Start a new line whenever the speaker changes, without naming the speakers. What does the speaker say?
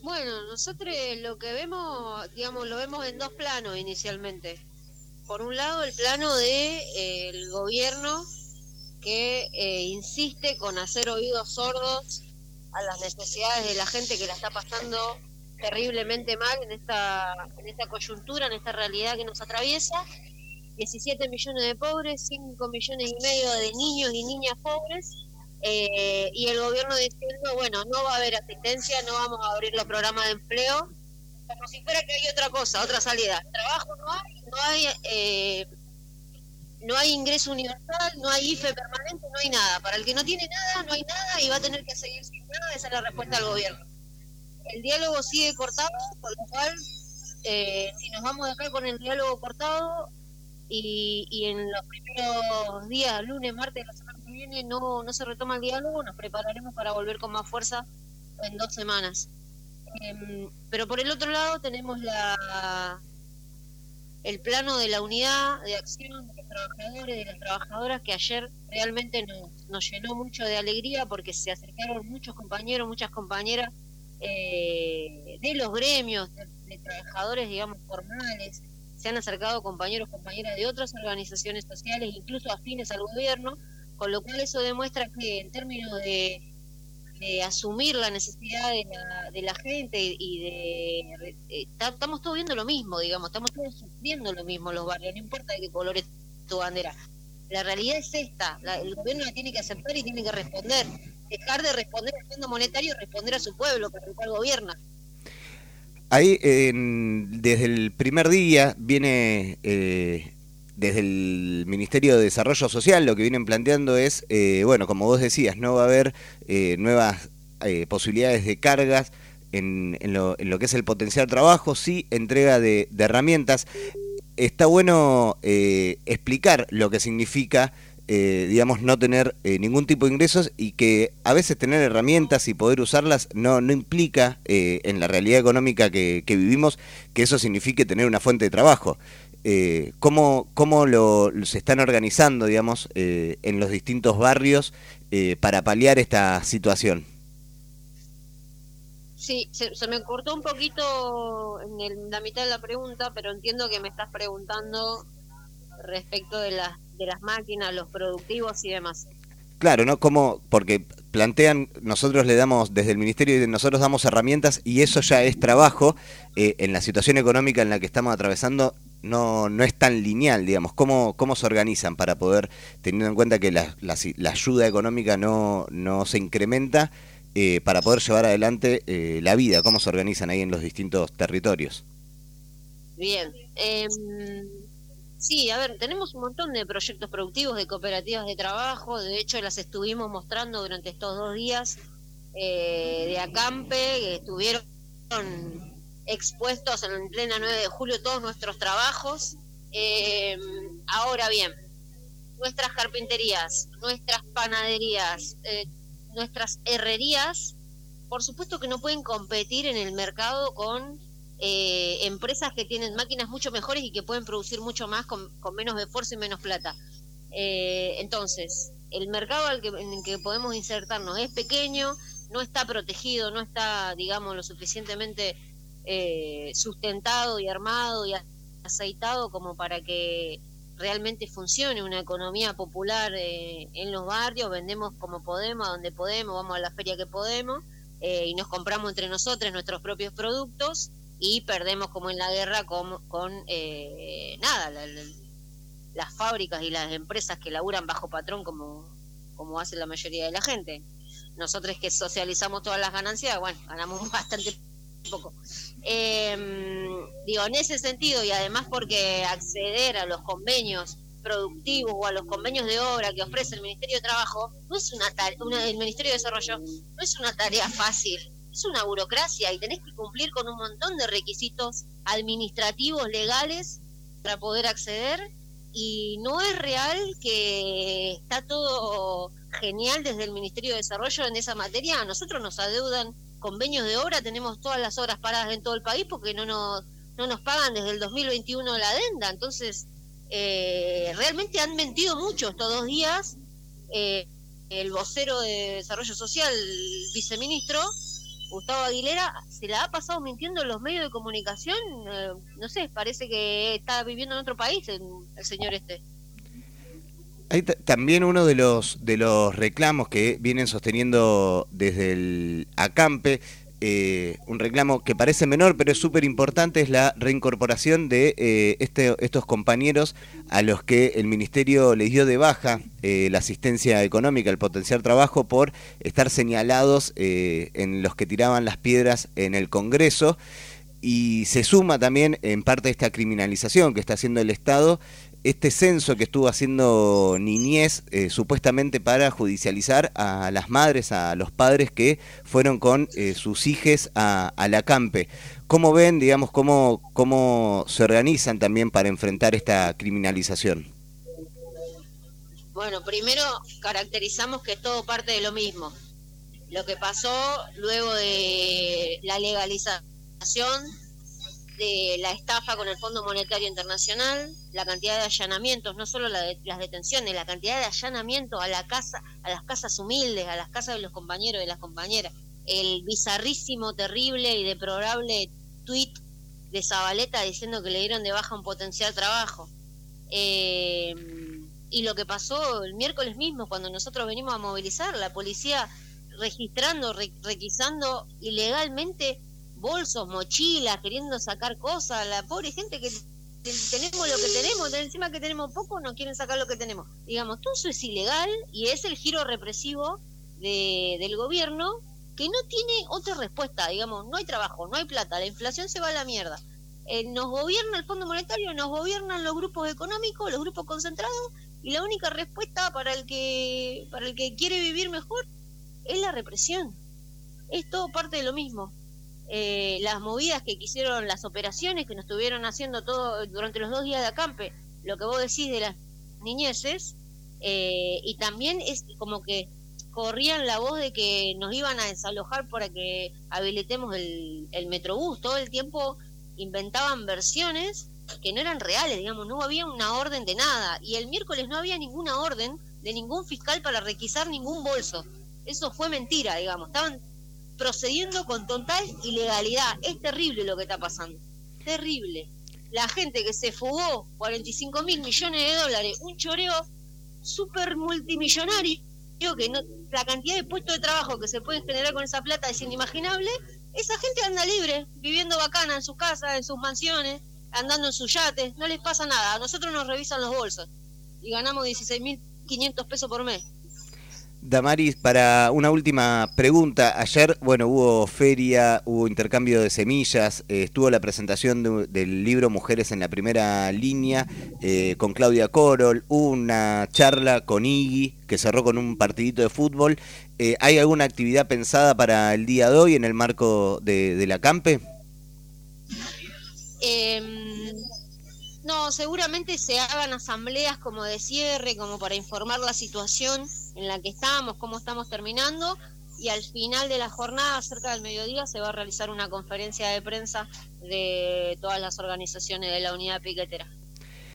Bueno, nosotros lo que vemos, digamos, lo vemos en dos planos inicialmente. Por un lado, el plano de el gobierno que insiste con hacer oídos sordos a las necesidades de la gente que la está pasando terriblemente mal en esta coyuntura, en esta realidad que nos atraviesa. 17 millones de pobres, 5 millones y medio de niños y niñas pobres, y el gobierno diciendo, bueno, no va a haber asistencia, no vamos a abrir los programas de empleo, como si fuera que hay otra cosa, otra salida. Trabajo no hay ingreso universal, no hay IFE permanente, no hay nada. Para el que no tiene nada, no hay nada y va a tener que seguir sin nada. Esa es la respuesta del gobierno. El diálogo sigue cortado, por lo cual, si nos vamos de acá con el diálogo cortado y en los primeros días, lunes, martes de la semana que viene, no se retoma el diálogo, nos prepararemos para volver con más fuerza en 2 semanas. Pero por el otro lado tenemos el plano de la unidad de acción de los trabajadores, de las trabajadoras, que ayer realmente nos llenó mucho de alegría porque se acercaron muchos compañeros, muchas compañeras de los gremios, de trabajadores, digamos, formales. Se han acercado compañeros, compañeras de otras organizaciones sociales, incluso afines al gobierno, con lo cual eso demuestra que en términos de asumir la necesidad de la gente estamos todos viendo lo mismo, digamos, estamos todos sufriendo lo mismo los barrios, no importa de qué color es tu bandera. La realidad es esta, el gobierno la tiene que aceptar y tiene que responder, dejar de responder al Fondo Monetario y responder a su pueblo, para el cual gobierna.
Ahí, desde el primer día, viene desde el Ministerio de Desarrollo Social, lo que vienen planteando es, bueno, como vos decías, no va a haber nuevas posibilidades de cargas en lo que es el potencial trabajo, sí entrega de herramientas. Está bueno explicar lo que significa, digamos, no tener ningún tipo de ingresos, y que a veces tener herramientas y poder usarlas no implica, en la realidad económica que vivimos, que eso signifique tener una fuente de trabajo. ¿Cómo se están organizando, digamos, en los distintos barrios para paliar esta situación?
Sí, se me cortó un poquito en la mitad de la pregunta, pero entiendo que me estás preguntando respecto de las máquinas, los productivos y demás.
Claro, ¿no? Porque plantean, nosotros le damos, desde el Ministerio, y nosotros damos herramientas, y eso ya es trabajo. En la situación económica en la que estamos atravesando, no es tan lineal, digamos. ¿Cómo se organizan para poder, teniendo en cuenta que la ayuda económica no se incrementa, para poder llevar adelante la vida? ¿Cómo se organizan ahí en los distintos territorios?
Bien. Sí, a ver, tenemos un montón de proyectos productivos, de cooperativas de trabajo. De hecho, las estuvimos mostrando durante estos 2 días de acampe, que estuvieron expuestos en plena 9 de julio todos nuestros trabajos. Ahora bien, nuestras carpinterías, nuestras panaderías, nuestras herrerías, por supuesto que no pueden competir en el mercado con empresas que tienen máquinas mucho mejores y que pueden producir mucho más con menos esfuerzo y menos plata. Entonces, el mercado en el que podemos insertarnos es pequeño, no está protegido, no está, digamos, lo suficientemente sustentado y armado y aceitado como para que realmente funcione una economía popular en los barrios. Vendemos como podemos, a donde podemos, vamos a la feria que podemos, y nos compramos entre nosotros nuestros propios productos, y perdemos como en la guerra con las fábricas y las empresas que laburan bajo patrón como hace la mayoría de la gente. Nosotros que socializamos todas las ganancias, bueno, ganamos bastante poco. Digo, en ese sentido, y además porque acceder a los convenios productivos o a los convenios de obra que ofrece el Ministerio de Trabajo no es el Ministerio de Desarrollo no es una tarea fácil, es una burocracia y tenés que cumplir con un montón de requisitos administrativos, legales, para poder acceder, y no es real que está todo genial desde el Ministerio de Desarrollo en esa materia. A nosotros nos adeudan convenios de obra, tenemos todas las obras paradas en todo el país porque no nos pagan desde el 2021 la adenda. Entonces, realmente han mentido mucho estos 2 días. El vocero de Desarrollo Social, el viceministro, Gustavo Aguilera se la ha pasado mintiendo en los medios de comunicación, no sé, parece que está viviendo en otro país el señor este.
Hay también uno de los reclamos que vienen sosteniendo desde el ACAMPE, un reclamo que parece menor pero es súper importante, es la reincorporación de estos compañeros a los que el Ministerio les dio de baja la asistencia económica, el potenciar trabajo por estar señalados en los que tiraban las piedras en el Congreso, y se suma también en parte esta criminalización que está haciendo el Estado, este censo que estuvo haciendo Niñez, supuestamente para judicializar a las madres, a los padres que fueron con sus hijes a la ACAMPE. ¿Cómo ven, digamos, cómo se organizan también para enfrentar esta criminalización?
Bueno, primero caracterizamos que es todo parte de lo mismo. Lo que pasó luego de la legalización de la estafa con el Fondo Monetario Internacional, la cantidad de allanamientos, no solo las detenciones, la cantidad de allanamientos a las casas humildes, a las casas de los compañeros y de las compañeras, el bizarrísimo, terrible y deplorable tuit de Zabaleta diciendo que le dieron de baja un potencial trabajo. Y lo que pasó el miércoles mismo, cuando nosotros venimos a movilizar, la policía registrando, requisando ilegalmente bolsos, mochilas, queriendo sacar cosas, la pobre gente que tenemos lo que tenemos, encima que tenemos poco, no quieren sacar lo que tenemos. Digamos, todo eso es ilegal y es el giro represivo del gobierno, que no tiene otra respuesta. Digamos, no hay trabajo, no hay plata, la inflación se va a la mierda. Nos gobierna el Fondo Monetario, nos gobiernan los grupos económicos, los grupos concentrados, y la única respuesta para el que quiere vivir mejor es la represión. Es todo parte de lo mismo. Las movidas que quisieron, las operaciones que nos estuvieron haciendo todo durante los 2 días de acampe, lo que vos decís de las niñeces, y también es como que corrían la voz de que nos iban a desalojar para que habilitemos el Metrobús. Todo el tiempo inventaban versiones que no eran reales, digamos, no había una orden de nada, y el miércoles no había ninguna orden de ningún fiscal para requisar ningún bolso. Eso fue mentira, digamos, estaban procediendo con total ilegalidad. Es terrible lo que está pasando, terrible. La gente que se fugó 45 mil millones de dólares, un choreo súper multimillonario, que no, la cantidad de puestos de trabajo que se pueden generar con esa plata es inimaginable. Esa gente anda libre, viviendo bacana en sus casas, en sus mansiones, andando en sus yates, no les pasa nada. A nosotros nos revisan los bolsos y ganamos 16.500 pesos por mes.
Damaris, para una última pregunta, ayer, bueno, hubo feria, hubo intercambio de semillas, estuvo la presentación del libro Mujeres en la Primera Línea con Claudia Corol, hubo una charla con Iggy que cerró con un partidito de fútbol. ¿Hay alguna actividad pensada para el día de hoy en el marco de la ACAMPE?
No, seguramente se hagan asambleas como de cierre, como para informar la situación en la que estamos, cómo estamos terminando, y al final de la jornada, cerca del mediodía, se va a realizar una conferencia de prensa de todas las organizaciones de la unidad piquetera.